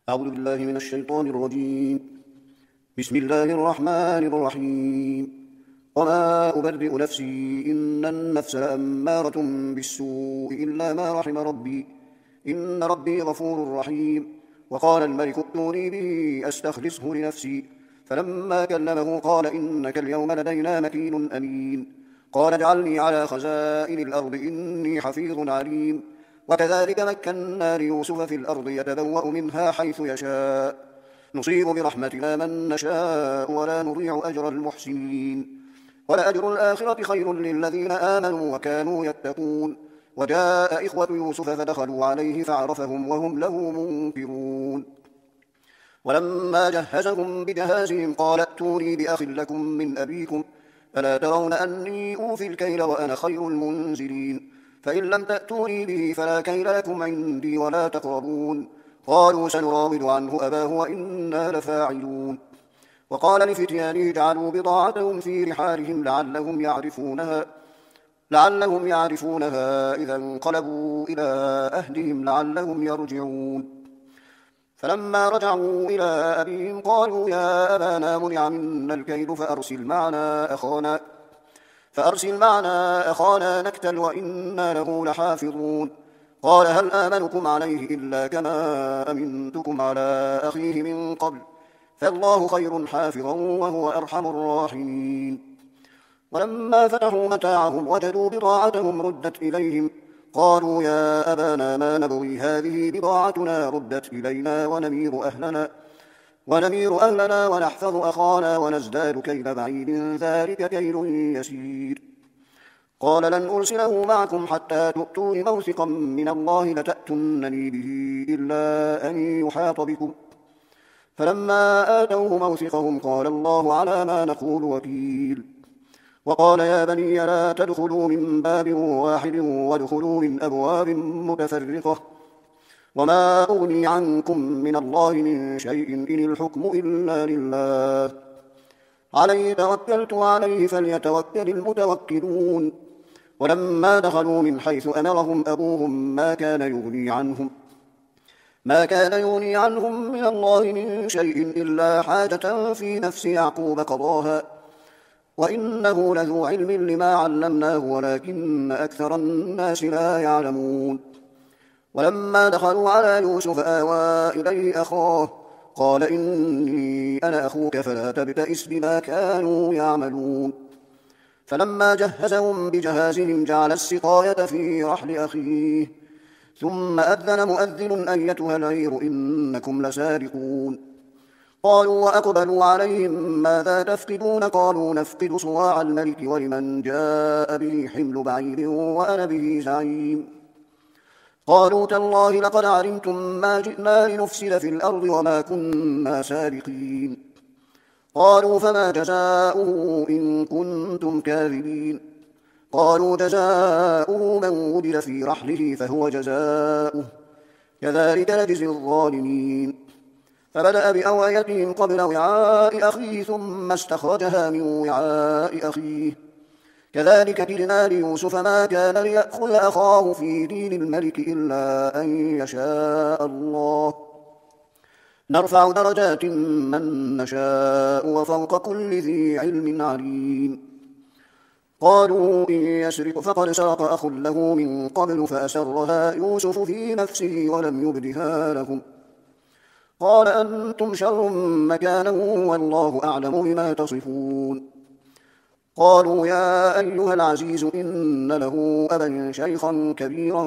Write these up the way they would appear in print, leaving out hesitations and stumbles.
أعوذ بالله من الشيطان الرجيم. بسم الله الرحمن الرحيم. وما أبرئ نفسي إن النفس لأمارة بالسوء إلا ما رحم ربي إن ربي غفور رحيم. وقال الملك ائتوني به أستخلصه لنفسي. فلما كلمه قال إنك اليوم لدينا مكين أمين. قال اجعلني على خزائن الأرض إني حفيظ عليم. وكذلك مكنا ليوسف في الأرض يتبوأ منها حيث يشاء نصيب برحمتنا من نشاء ولا نضيع أجر المحسنين. ولأجر الآخرة خير للذين آمنوا وكانوا يتقون. وجاء إخوة يوسف فدخلوا عليه فعرفهم وهم له منكرون. ولما جهزهم بجهازهم قال ائتوني بأخ لكم من أبيكم ألا ترون أني أوفي الكيل وأنا خير المنزلين. فإن لم تأتوني به فلا كيل لكم عندي ولا تقربون. قالوا سنراود عنه أباه وإنا لفاعلون. وقال لفتيانه اجعلوا بضاعتهم في رحالهم لعلهم يعرفونها إذا انقلبوا إلى أهلهم لعلهم يرجعون. فلما رجعوا إلى أبيهم قالوا يا أبانا منع منا الكيل فأرسل معنا أخانا نكتل وإنا له لحافظون. قال هل آمنكم عليه إلا كما أمنتكم على أخيه من قبل فالله خير حافظا وهو أرحم الراحمين. ولما فتحوا متاعهم وجدوا بضاعتهم ردت إليهم قالوا يا أبانا ما نبغي هذه بضاعتنا ردت إلينا ونمير أهلنا ونحفظ أخانا ونزداد كيل بعيد ذلك كيل يسير. قال لن أرسله معكم حتى تؤتون موثقا من الله لتأتونني به إلا أن يحاط بكم. فلما آتوه موثقهم قال الله على ما نقول وكيل. وقال يا بني لا تدخلوا من باب واحد وادخلوا من أبواب متفرقة وما أغني عنكم من الله من شيء إن الحكم إلا لله عليه توكلت وعليه فليتوكل المتوكلون. ولما دخلوا من حيث أمرهم أبوهم ما كان يغني عنهم من الله من شيء إلا حاجة في نفس يعقوب قضاها وإنه لذو علم لما علمناه ولكن أكثر الناس لا يعلمون. ولما دخلوا على يوسف آوى إليه أخاه قال إني أنا أخوك فلا تبتئس بما كانوا يعملون. فلما جهزهم بجهازهم جعل السقاية في رحل أخيه ثم أذن مؤذن أيتها العير إنكم لسارقون. قالوا وأقبلوا عليهم ماذا تفقدون قالوا نفقد صواع الملك ولمن جاء به حمل بعير وأنا به زعيم. قالوا تالله لقد علمتم ما جئنا لنفسد في الأرض وما كنا سارقين. قالوا فما جزاؤه إن كنتم كاذبين. قالوا جزاؤه من وجد في رحله فهو جزاؤه كذلك نجزي الظالمين. فبدأ بأوعيتهم قبل وعاء أخيه ثم استخرجها من وعاء أخيه كذلك كدنا ليوسف ما كان ليأخذ أخاه في دين الملك إلا أن يشاء الله نرفع درجات من نشاء وفوق كل ذي علم عليم. قالوا إن يسرق فقد سرق أخ له من قبل فأسرها يوسف في نفسه ولم يبدها لهم قال أنتم شر مكانا والله أعلم بما تصفون. قالوا يا أيها العزيز إن له أبا شيخا كبيرا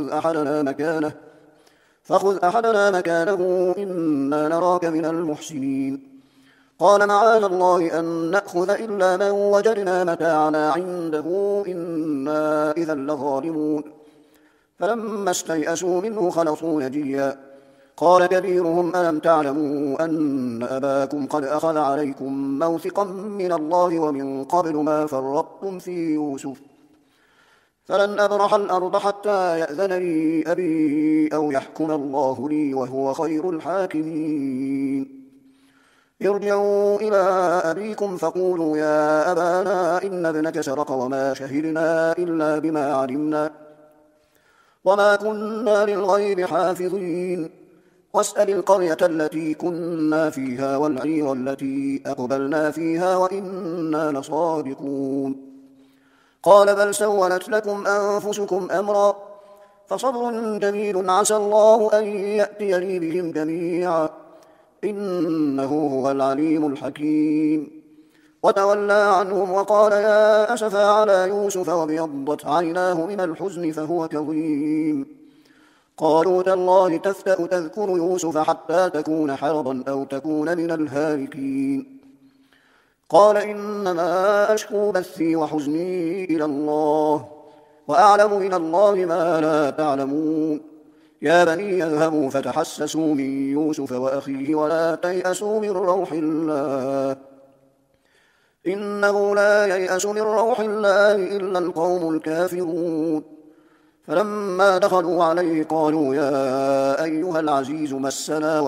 فخذ أحدنا مكانه إنا نراك من المحسنين. قال معاذ الله أن نأخذ إلا من وجدنا متاعنا عنده إنا إذا لظالمون. فلما استيئسوا منه خلصوا نجيا قال كبيرهم ألم تعلموا أن أباكم قد أخذ عليكم موثقا من الله ومن قبل ما فرطتم في يوسف فلن أبرح الأرض حتى يأذن لي أبي أو يحكم الله لي وهو خير الحاكمين. ارجعوا إلى أبيكم فقولوا يا أبانا إن ابنك سرق وما شهدنا إلا بما علمنا وما كنا للغيب حافظين واسأل القرية التي كنا فيها والعير التي أقبلنا فيها وإنا لصادقون. قال بل سولت لكم أنفسكم أمرا فصبر جميل عسى الله أن يأتيني بهم جميعا إنه هو العليم الحكيم. وتولى عنهم وقال يا أسفا على يوسف وابيضت عيناه من الحزن فهو كظيم. قالوا تالله تفتأ تذكر يوسف حتى تكون حرضا أو تكون من الهالكين. قال إنما أشكو بثي وحزني إلى الله وأعلم من الله ما لا تعلمون. يا بني اذهبوا فتحسسوا من يوسف وأخيه ولا تيأسوا من روح الله إنه لا ييأس من روح الله إلا القوم الكافرون. فلما دخلوا عليه قالوا يا أيها العزيز مسنا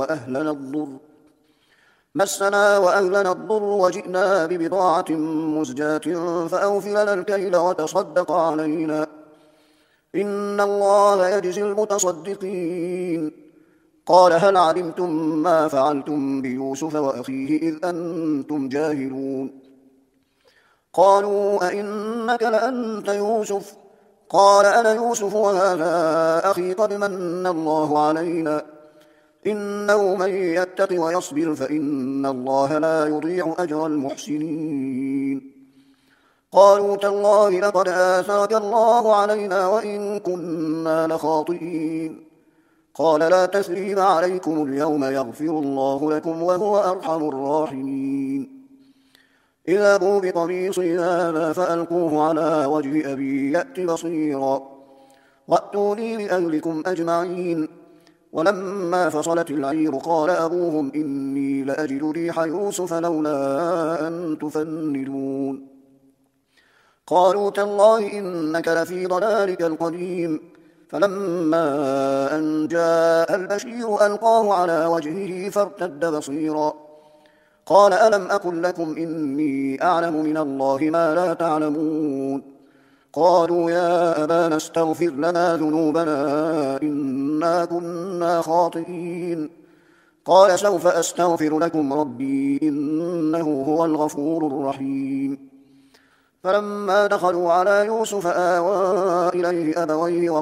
وأهلنا الضر وجئنا ببضاعة مزجاة فأوف لنا الكيل وتصدق علينا إن الله يجزي المتصدقين. قال هل علمتم ما فعلتم بيوسف وأخيه إذ أنتم جاهلون. قالوا أئنك لأنت يوسف قال أنا يوسف وهذا أخي قد من الله علينا إنه من يتق ويصبر فإن الله لا يضيع أجر المحسنين. قالوا تالله لقد آثرك الله علينا وإن كنا لخاطئين. قال لا تثريب عليكم اليوم يغفر الله لكم وهو أرحم الراحمين. اذهبوا بقميصي هذا فألقوه على وجه أبي يأت بصيرا وأتوني بأهلكم أجمعين. ولما فصلت العير قال أبوهم إني لأجد ريح يوسف لولا أن تفندون. قالوا تالله إنك لفي ضلالك القديم. فلما أن جاء البشير ألقاه على وجهه فارتد بصيرا قال ألم أقل لكم إني أعلم من الله ما لا تعلمون. قالوا يا أبانا استغفر لنا ذنوبنا إنا كنا خاطئين. قال سوف أستغفر لكم ربي إنه هو الغفور الرحيم. فلما دخلوا على يوسف آوى إليه أبويه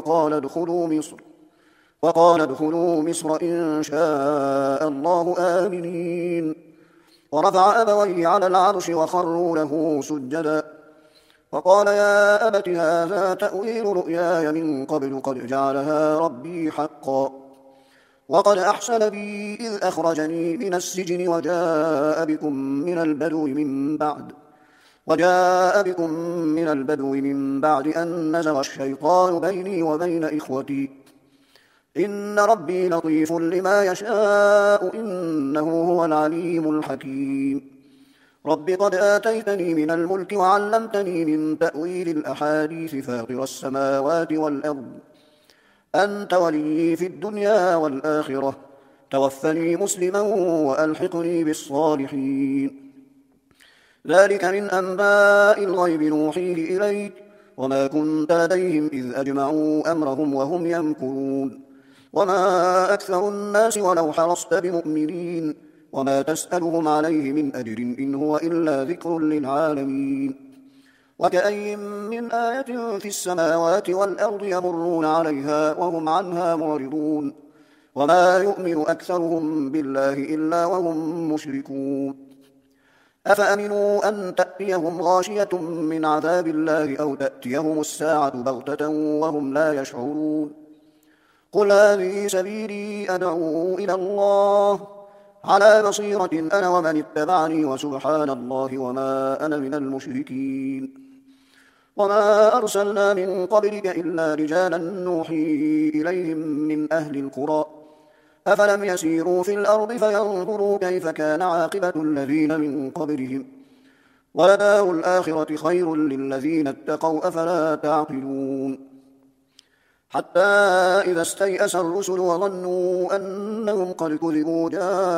وقال ادخلوا مصر إن شاء الله آمنين. ورفع أبويه على العرش وخروا له سجدا وقال يا أبت هذا تأويل رؤياي من قبل قد جعلها ربي حقا وقد أحسن بي إذ أخرجني من السجن وجاء بكم من البدو من بعد أن نزغ الشيطان بيني وبين إخوتي إن ربي لطيف لما يشاء إنه هو العليم الحكيم. رب قد آتيتني من الملك وعلمتني من تأويل الأحاديث فاطر السماوات والأرض أنت ولي في الدنيا والآخرة توفني مسلما وألحقني بالصالحين. ذلك من أنباء الغيب نوحيه إليك وما كنت لديهم إذ أجمعوا أمرهم وهم يمكرون. وما أكثر الناس ولو حرصت بمؤمنين وما تسألهم عليه من أجر إن هو إلا ذكر للعالمين. وكأي من آية في السماوات والأرض يمرون عليها وهم عنها معرضون وما يؤمن أكثرهم بالله إلا وهم مشركون. أفأمنوا أن تأتيهم غاشية من عذاب الله أو تأتيهم الساعة بغتة وهم لا يشعرون. قل هذه سبيلي أدعو إلى الله على بصيرة أنا ومن اتبعني وسبحان الله وما أنا من المشركين. وما أرسلنا من قبلك إلا رجالا نوحي إليهم من أهل القرى أفلم يسيروا في الأرض فينظروا كيف كان عاقبة الذين من قبلهم ولدار الآخرة خير للذين اتقوا أفلا تعقلون. حتى إذا استيأس الرسل وظنوا أنهم قد كذبوا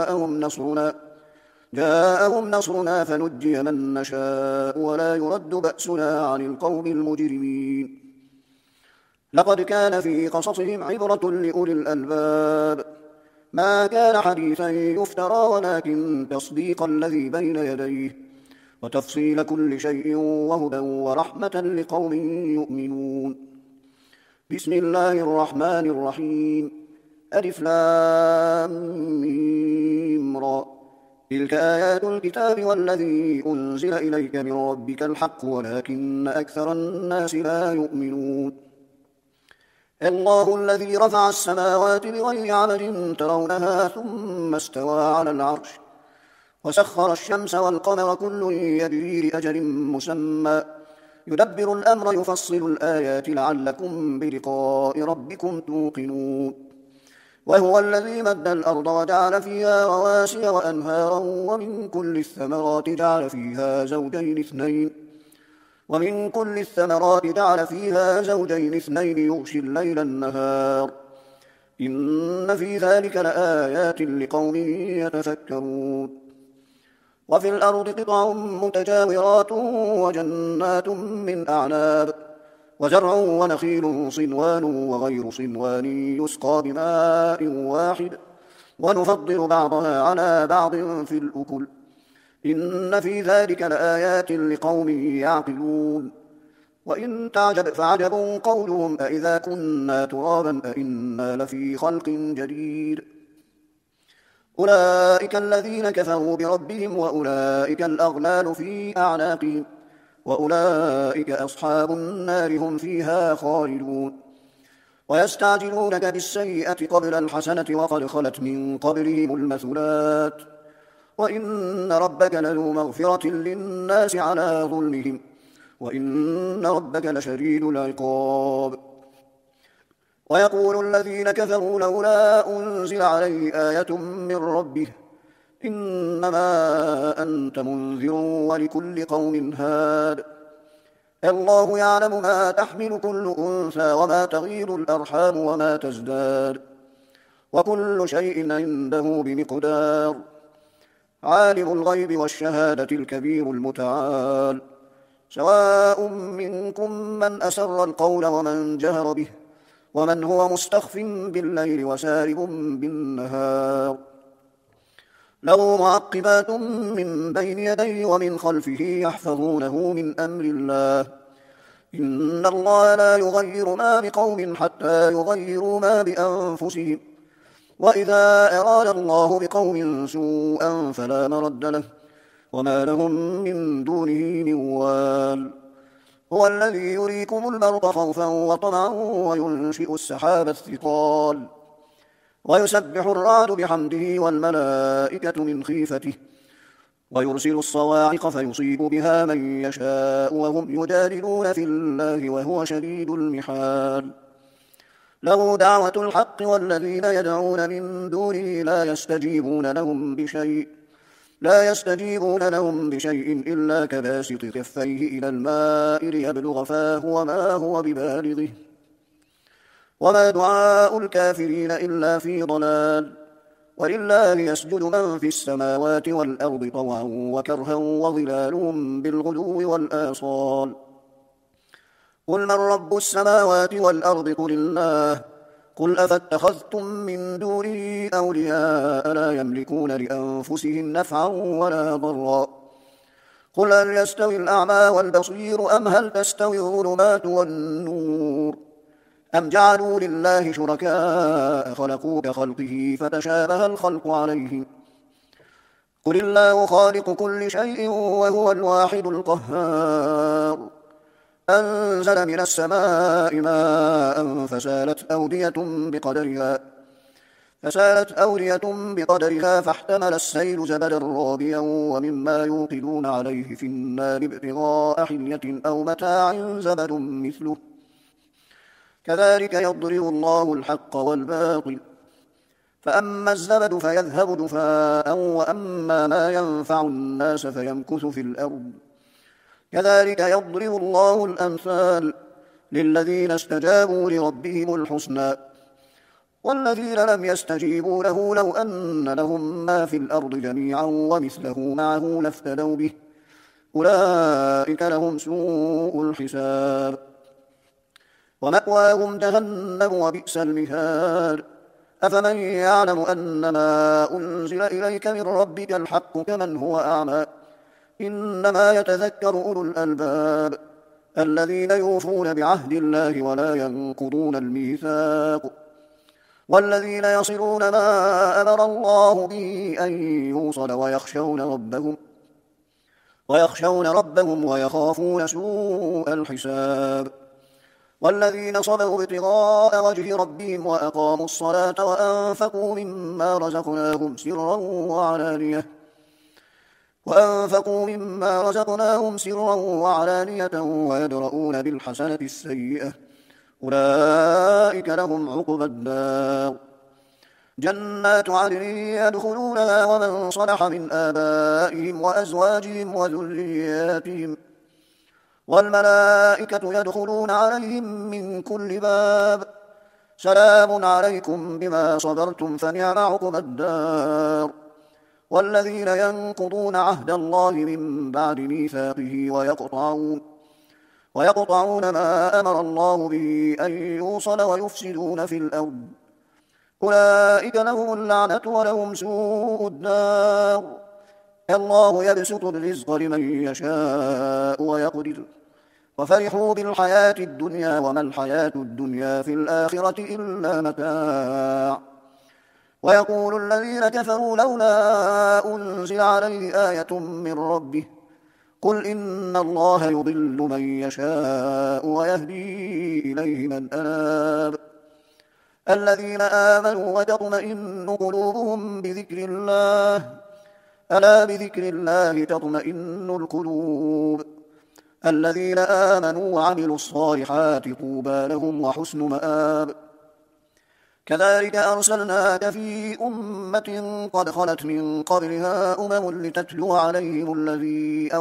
جاءهم نصرنا فنجي من نشاء ولا يرد بأسنا عن القوم المجرمين. لقد كان في قصصهم عبرة لأولي الألباب ما كان حديثا يفترى ولكن تصديق الذي بين يديه وتفصيل كل شيء وهدى ورحمة لقوم يؤمنون. بسم الله الرحمن الرحيم. ألف لام ميم را. تلك آيات الكتاب والذي أنزل إليك من ربك الحق ولكن أكثر الناس لا يؤمنون. الله الذي رفع السماوات بغير عمد ترونها ثم استوى على العرش وسخر الشمس والقمر كل يجري لأجل مسمى يدبر الأمر يفصل الآيات لعلكم بلقاء ربكم توقنون. وهو الذي مد الأرض وجعل فيها رواسي وأنهارا ومن كل الثمرات جعل فيها زوجين اثنين يغشي الليل النهار إن في ذلك لآيات لقوم يتفكرون. وفي الأرض قطع متجاورات وجنات من أعناب وزرع ونخيل صنوان وغير صنوان يسقى بماء واحد ونفضل بعضها على بعض في الأكل إن في ذلك لآيات لقوم يعقلون. وإن تعجب فعجب قولهم أإذا كنا ترابا أإنا لفي خلق جديد. أولئك الذين كفروا بربهم وأولئك الأغلال في أعناقهم وأولئك أصحاب النار هم فيها خالدون. ويستعجلونك بالسيئة قبل الحسنة وقد خلت من قبلهم المثلات وإن ربك لذو مغفرة للناس على ظلمهم وإن ربك لشديد العقاب. ويقول الذين كفروا لولا أنزل عليه آية من ربه إنما أنت منذر ولكل قوم هاد. الله يعلم ما تحمل كل أنثى وما تغيض الأرحام وما تزداد وكل شيء عنده بمقدار. عالم الغيب والشهادة الكبير المتعال. سواء منكم من أسر القول ومن جهر به ومن هو مستخف بالليل وسارب بالنهار. له معقبات من بين يديه ومن خلفه يحفظونه من أمر الله إن الله لا يغير ما بقوم حتى يغيروا ما بأنفسهم وإذا أراد الله بقوم سوءا فلا مرد له وما لهم من دونه من وال. هو الذي يريكم البرق خوفا وطمعا وينشئ السحاب الثقال ويسبح الرعد بحمده والملائكة من خيفته ويرسل الصواعق فيصيب بها من يشاء وهم يجادلون في الله وهو شديد المحال. له دعوة الحق والذين يدعون من دونه لا يستجيبون لهم بشيء إلا كباسط كفيه إلى الماء ليبلغ فاه وما هو ببالغه وما دعاء الكافرين إلا في ضلال. ولله يسجد من في السماوات والأرض طوعا وكرها وظلالهم بالغدو والآصال. قل من رب السماوات والأرض قل الله قل أفاتخذتم من دونه أولياء لا يملكون لأنفسهم نفعا ولا ضرا. قل هل يستوي الأعمى والبصير أم هل تستوي الظلمات والنور أم جعلوا لله شركاء خلقوا كخلقه فتشابه الخلق عليهم. قل الله خالق كل شيء وهو الواحد القهار. أنزل من السماء ماء فسالت أودية بقدرها فاحتمل السيل زبدا رابيا ومما يوقدون عليه في النار ابتغاء حلية أو متاع زبد مثله كذلك يضرب الله الحق والباطل فأما الزبد فيذهب دفاء وأما ما ينفع الناس فيمكث في الأرض كذلك يضرب الله الأمثال للذين استجابوا لربهم الحسنى والذين لم يستجيبوا له لو أن لهم ما في الأرض جميعا ومثله معه لافتدوا به أولئك لهم سوء الحساب ومأواهم جهنم وبئس المهاد أفمن يعلم أنما أنزل إليك من ربك الحق كمن هو أعمى إنما يتذكر أولو الألباب الذين يوفون بعهد الله ولا ينقضون الميثاق والذين يصلون ما أمر الله به أن يوصل ويخشون ربهم ويخافون سوء الحساب والذين صبروا ابتغاء وجه ربهم وأقاموا الصلاة وأنفقوا مما رزقناهم سرا وعلانية ويدرؤون بالحسنة السيئة أولئك لهم عقبى الدار جنات عدن يدخلونها ومن صلح من آبائهم وأزواجهم وذرياتهم والملائكة يدخلون عليهم من كل باب سلام عليكم بما صبرتم فنعم عقبى الدار والذين ينقضون عهد الله من بعد ميثاقه ويقطعون ما أمر الله به أن يوصل ويفسدون في الأرض أولئك لهم اللعنة ولهم سوء الدار الله يبسط الرزق لمن يشاء ويقدر وفرحوا بالحياة الدنيا وما الحياة الدنيا في الآخرة إلا متاع ويقول الذين كفروا لولا أنزل عليه آية من ربه قل إن الله يضل من يشاء ويهدي إليه من أناب الذين آمنوا وتطمئن قلوبهم بذكر الله ألا بذكر الله تطمئن القلوب الذين آمنوا وعملوا الصالحات طوبى لهم وحسن مآب كذلك أرسلناك في أمة قد خلت من قبلها لتتلو عليهم الذي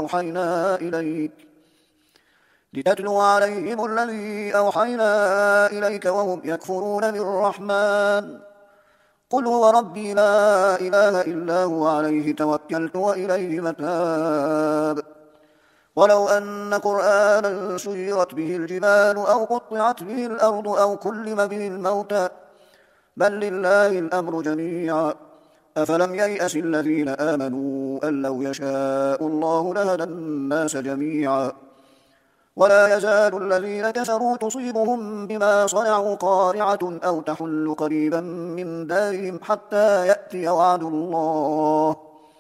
أوحينا إليك وهم يكفرون بالرحمن قل هو ربي لا إله إلا هو عليه توكلت وإليه متاب ولو أن قرآنا سيرت به الجبال أو قطعت به الأرض أو كلم به الموتى بل لله الأمر جميعا أفلم ييأس الذين آمنوا أن لو يشاء الله لهدى الناس جميعا ولا يزال الذين كفروا تصيبهم بما صنعوا قارعة أو تحل قريبا من دارهم حتى يأتي وعد الله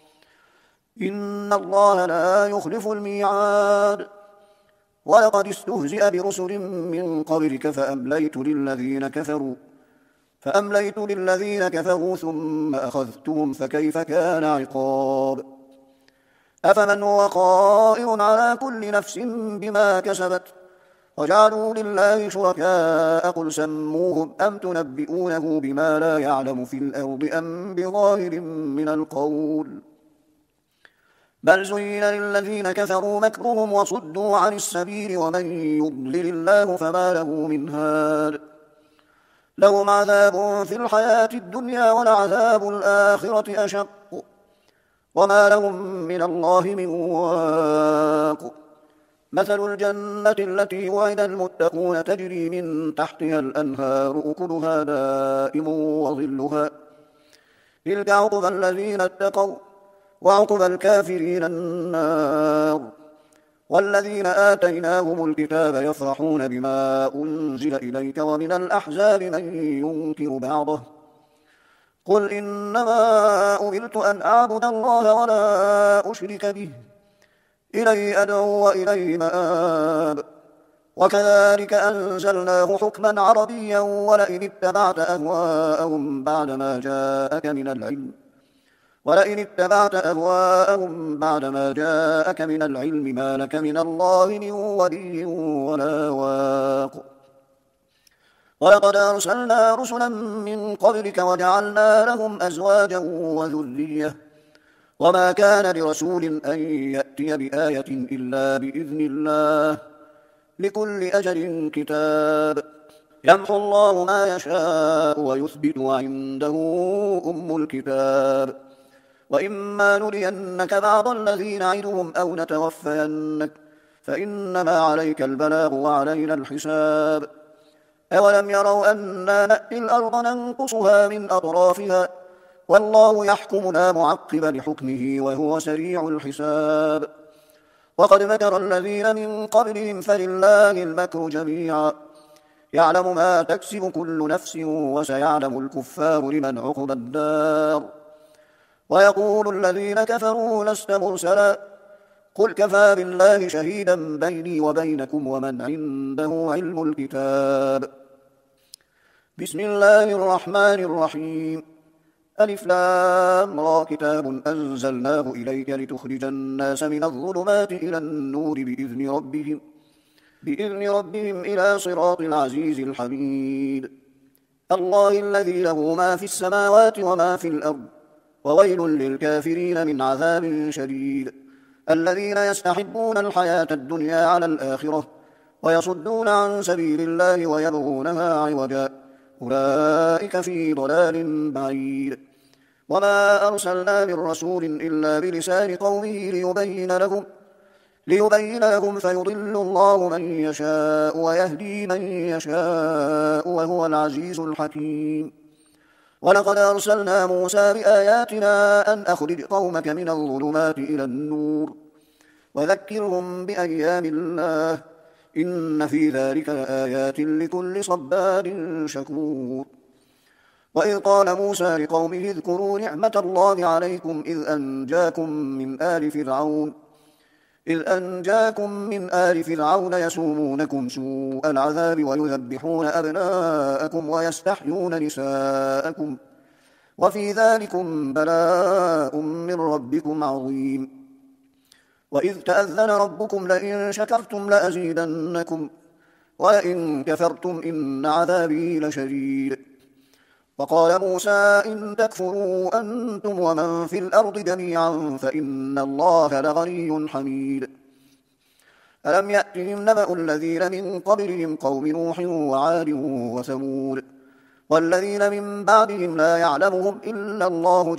إن الله لا يخلف الميعاد ولقد استهزئ برسل من قبلك فأمليت للذين كفروا ثم أخذتهم فكيف كان عقاب أفمن هو قائر على كل نفس بما كسبت وجعلوا لله شركاء قل سموهم أم تنبئونه بما لا يعلم في الأرض أم بظاهر من القول بل زين للذين كفروا مكرهم وصدوا عن السبيل ومن يضلل الله فما له من هاد لهم عذاب في الحياة الدنيا ولعذاب الآخرة أشق وما لهم من الله من واق مثل الجنة التي وعد المتقون تجري من تحتها الأنهار أكلها دائم وظلها تلك عقبى الذين اتقوا وعقبى الكافرين النار والذين آتيناهم الكتاب يفرحون بما أنزل إليك ومن الأحزاب من ينكر بعضه قل إنما أمرت أن أعبد الله ولا أشرك به إليه أدعو وإليه مآب وكذلك أنزلناه حكما عربيا ولئن اتبعت أهواءهم بعد ما جاءك من العلم ما لك من الله من ولي ولا واق ولقد أرسلنا رسلا من قبلك وجعلنا لهم أزواجا وذرية وما كان لرسول أن يأتي بآية إلا بإذن الله لكل أجل كتاب يمحو الله ما يشاء ويثبت وعنده أم الكتاب وإما نرينك بعض الذي نعدهم أو نتوفينك فإنما عليك البلاغ وعلينا الحساب أولم يروا أنا نأتي الأرض ننقصها من أطرافها والله يحكم لا معقب لحكمه وهو سريع الحساب وقد مكر الذين من قبلهم فلله المكر جميعا يعلم ما تكسب كل نفس وسيعلم الكفار لمن عقبى الدار ويقول الذين كفروا لست مرسلا قل كفى بالله شهيدا بيني وبينكم ومن عنده علم الكتاب بسم الله الرحمن الرحيم ألف لام را كتاب أنزلناه إليك لتخرج الناس من الظلمات إلى النور بإذن ربهم إلى صراط العزيز الحميد الله الذي له ما في السماوات وما في الأرض وويل للكافرين من عذاب شديد الذين يستحبون الحياة الدنيا على الآخرة ويصدون عن سبيل الله ويبغونها عوجا أولئك في ضلال بعيد وما أرسلنا من رسول إلا بلسان قومه ليبين لهم فيضل الله من يشاء ويهدي من يشاء وهو العزيز الحكيم ولقد أرسلنا موسى بآياتنا أن أخرج قومك من الظلمات إلى النور وذكرهم بأيام الله إن في ذلك لآيات لكل صبار شكور وإذ قال موسى لقومه اذكروا نعمة الله عليكم إذ أنجاكم من آل فرعون يسومونكم سوء العذاب ويذبحون أبناءكم ويستحيون نساءكم وفي ذلكم بلاء من ربكم عظيم وإذ تأذن ربكم لئن شكرتم لأزيدنكم ولئن كفرتم إن عذابي لشديد وقال موسى إن تكفروا أنتم ومن في الأرض جميعا فإن الله لغني حميد ألم يأتهم نبأ الذين من قبلهم قوم نوح وعاد وثمود والذين من بعدهم لا يعلمهم إلا الله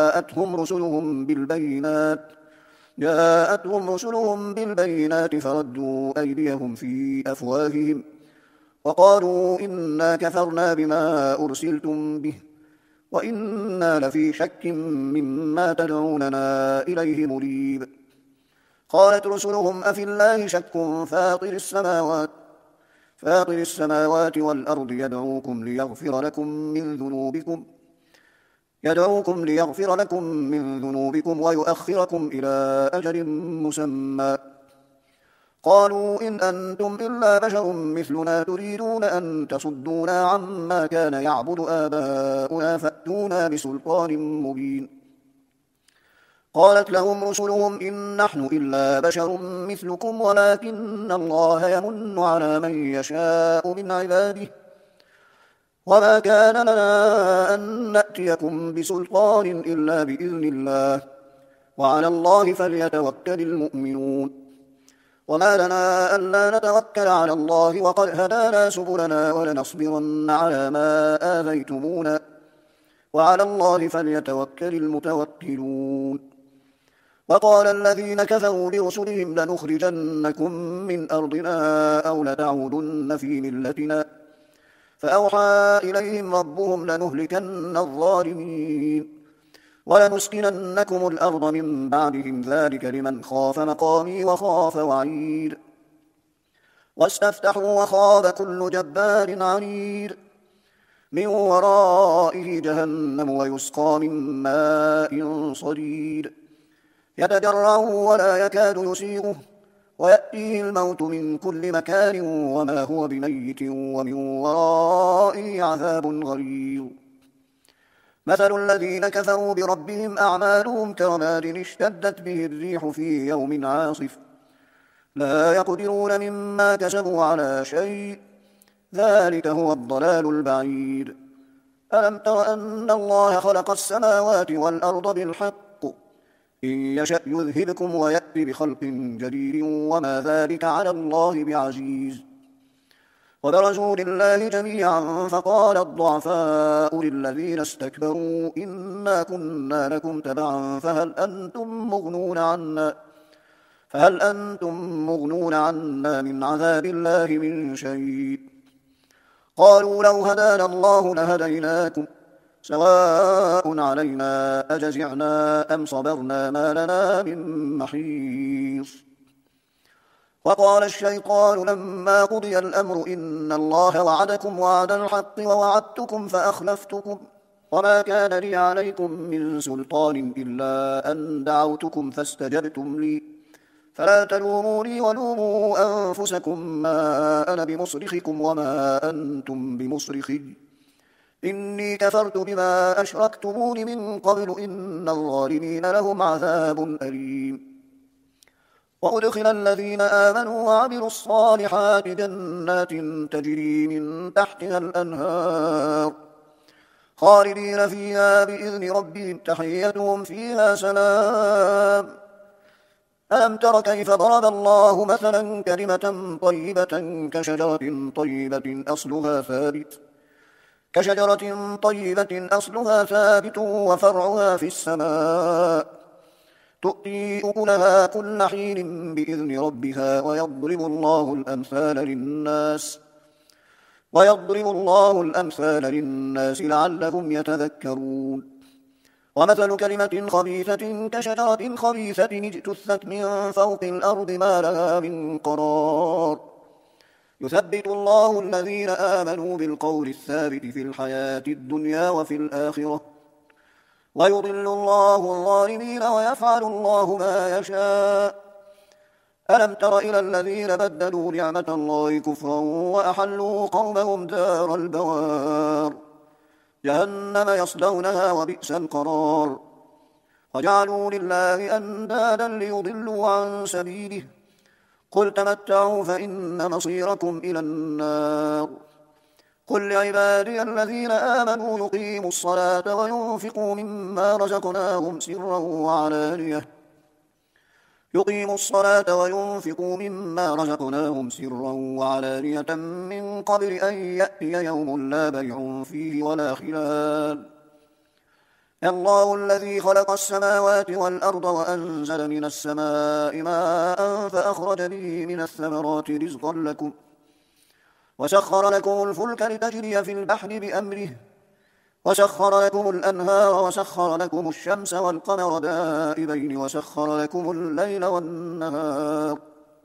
جاءتهم رسلهم بالبينات فردوا أيديهم في أفواههم وقالوا إنا كفرنا بما أرسلتم به وإنا لفي شك مما تدعوننا إليه مريب قالت رسلهم أفي الله شك فاطر السماوات والأرض يدعوكم ليغفر لكم من ذنوبكم ويؤخركم إلى أجل مسمى قالوا إن أنتم إلا بشر مثلنا تريدون أن تصدونا عما كان يعبد آباؤنا فأتونا بسلطان مبين قالت لهم رسلهم إن نحن إلا بشر مثلكم ولكن الله يمن على من يشاء من عباده وما كان لنا أن نأتيكم بسلطان إلا بإذن الله وعلى الله فليتوكل المؤمنون وما لنا ألا نتوكل على الله وقد هدانا سبلنا ولنصبرن على ما آذيتمونا وعلى الله فليتوكل المتوكلون وقال الذين كفروا لرسلهم لنخرجنكم من أرضنا أو لتعودن في ملتنا فأوحى إليهم ربهم لنهلكن الظالمين ولنسكننكم الأرض من بعدهم ذلك لمن خاف مقامي وخاف وعيد واستفتحوا وخاب كل جبار عنيد من ورائه جهنم ويسقى من ماء صديد يتجرعه ولا يكاد يسيغه ويأتيه الموت من كل مكان وما هو بميت ومن ورائه عذاب غليظ مثل الذين كفروا بربهم أعمالهم كرماد اشتدت به الريح في يوم عاصف لا يقدرون مما كسبوا على شيء ذلك هو الضلال البعيد ألم تر أن الله خلق السماوات والأرض بالحق إن يشأ يذهبكم ويأتي بخلق جديد وما ذلك على الله بعزيز وبرزوا لله جميعا فقال الضعفاء للذين استكبروا إنا كنا لكم تبعا فهل أنتم مغنون عنا من عذاب الله من شيء قالوا لو هدانا الله لهديناكم سواء علينا أجزعنا أم صبرنا ما لنا من محيص. وقال الشيطان لما قضي الأمر إن الله وعدكم وعد الحق ووعدتكم فأخلفتكم وما كان لي عليكم من سلطان إلا أن دعوتكم فاستجبتم لي فلا تلوموني ولوموا أنفسكم ما أنا بمصرخكم وما أنتم بمصرخي إني كفرت بما أشركتمون من قبل إن الظالمين لهم عذاب أليم. وأدخل الذين آمنوا وعملوا الصالحات جنات تجري من تحتها الأنهار خالدين فيها بإذن ربهم تحيتهم فيها سلام. ألم تر كيف ضرب الله مثلا كلمة طيبة كشجرة طيبة أصلها ثابت وفرعها في السماء تؤتي أكلها كل حين بإذن ربها ويضرب الله الأمثال للناس لعلهم يتذكرون. ومثل كلمة خبيثة كشجرة خبيثة اجتثت من فوق الأرض ما لها من قرار يثبت الله الذين آمنوا بالقول الثابت في الحياة الدنيا وفي الآخرة ويضل الله الظالمين ويفعل الله ما يشاء. ألم تر إلى الذين بدلوا نعمة الله كفرا وأحلوا قومهم دار البوار جهنم يصلونها وبئس القرار وجعلوا لله أندادا ليضلوا عن سبيله قل تمتعوا فإن مصيركم إلى النار. قل لعبادي الذين آمنوا يقيموا الصلاة وينفقوا مما رزقناهم سرا وعلانية من قبل أن يأتي يوم لا بيع فيه ولا خلال. الله الذي خلق السماوات والأرض وأنزل من السماء ماء فأخرج به من الثمرات رزقا لكم وسخر لكم الفلك لتجري في البحر بأمره وسخر لكم الأنهار وسخر لكم الشمس والقمر دائبين وسخر لكم الليل والنهار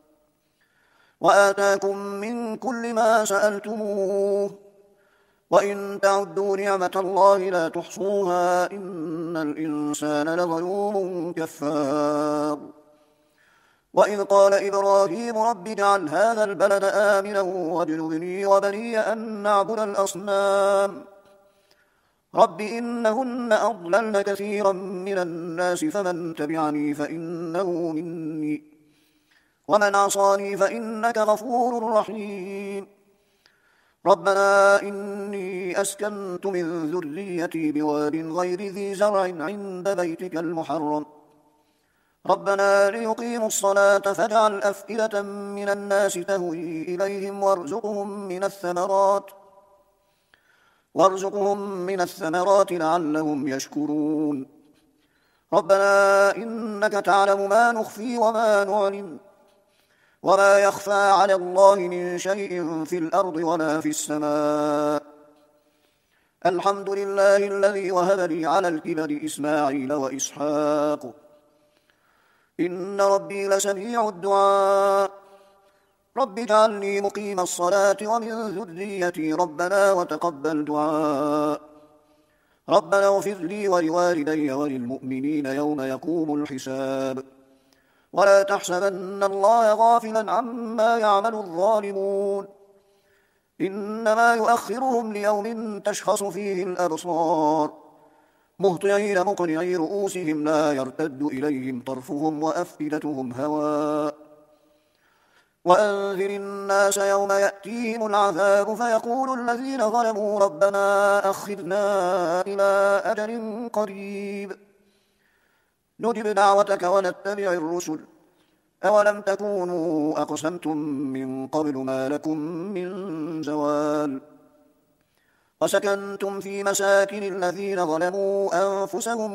وآتاكم من كل ما سألتموه وإن تعدوا نعمة الله لا تحصوها إن الإنسان لظلوم كفار. وإذ قال إبراهيم رب اجعل هذا البلد آمنا واجنبني وبني أن نعبد الأصنام رب إنهن أضللن كثيرا من الناس فمن تبعني فإنه مني ومن عصاني فإنك غفور رحيم. ربنا إني أسكنت من ذريتي بواد غير ذي زرع عند بيتك المحرم ربنا ليقيموا الصلاة فاجعل أفئدة من الناس تهوي إليهم وارزقهم من الثمرات لعلهم يشكرون. ربنا إنك تعلم ما نخفي وما نعلن وما يخفى على الله من شيء في الأرض ولا في السماء. الحمد لله الذي وهب لي على الكبر إسماعيل وإسحاق إن ربي لسميع الدعاء رب اجعلني مقيم الصلاة ومن ذريتي ربنا وتقبل دعاء ربنا اغفر لي ولوالدي وللمؤمنين يوم يقوم الحساب. ولا تحسبن الله غافلا عما يعمل الظالمون إنما يؤخرهم ليوم تشخص فيه الأبصار مهطعين مقنعي رؤوسهم لا يرتد إليهم طرفهم وأفئدتهم هواء. وأنذر الناس يوم يأتيهم العذاب فيقول الذين ظلموا ربنا أخذنا إلى أجل قريب نجب دعوتك ونتبع الرسل أولم تكونوا أقسمتم من قبل ما لكم من زوال وسكنتم في مساكن الذين ظلموا أنفسهم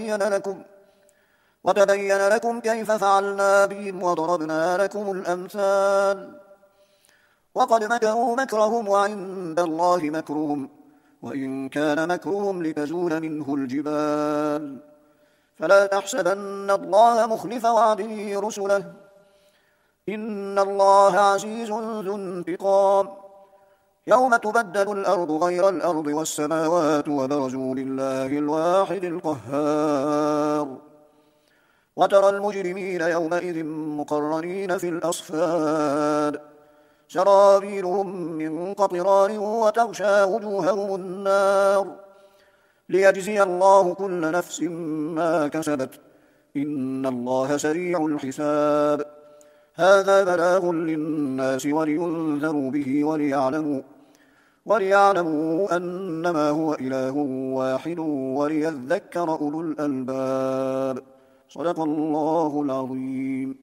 وتبين لكم كيف فعلنا بهم وضربنا لكم الأمثال وقد مكروا مكرهم وعند الله مكرهم وإن كان مكرهم لتزول منه الجبال فلا تحسبن الله مخلف وعده رسله إن الله عزيز ذو انتقام يوم تبدل الأرض غير الأرض والسماوات وبرزوا لله الواحد القهار وترى المجرمين يومئذ مقرنين في الأصفاد سرابيلهم من قطران وتغشى وجوههم النار ليجزي الله كل نفس ما كسبت إن الله سريع الحساب هذا بلاغ للناس ولينذروا به وليعلموا أنما هو إله واحد وليذكر أولو الألباب صدق الله العظيم.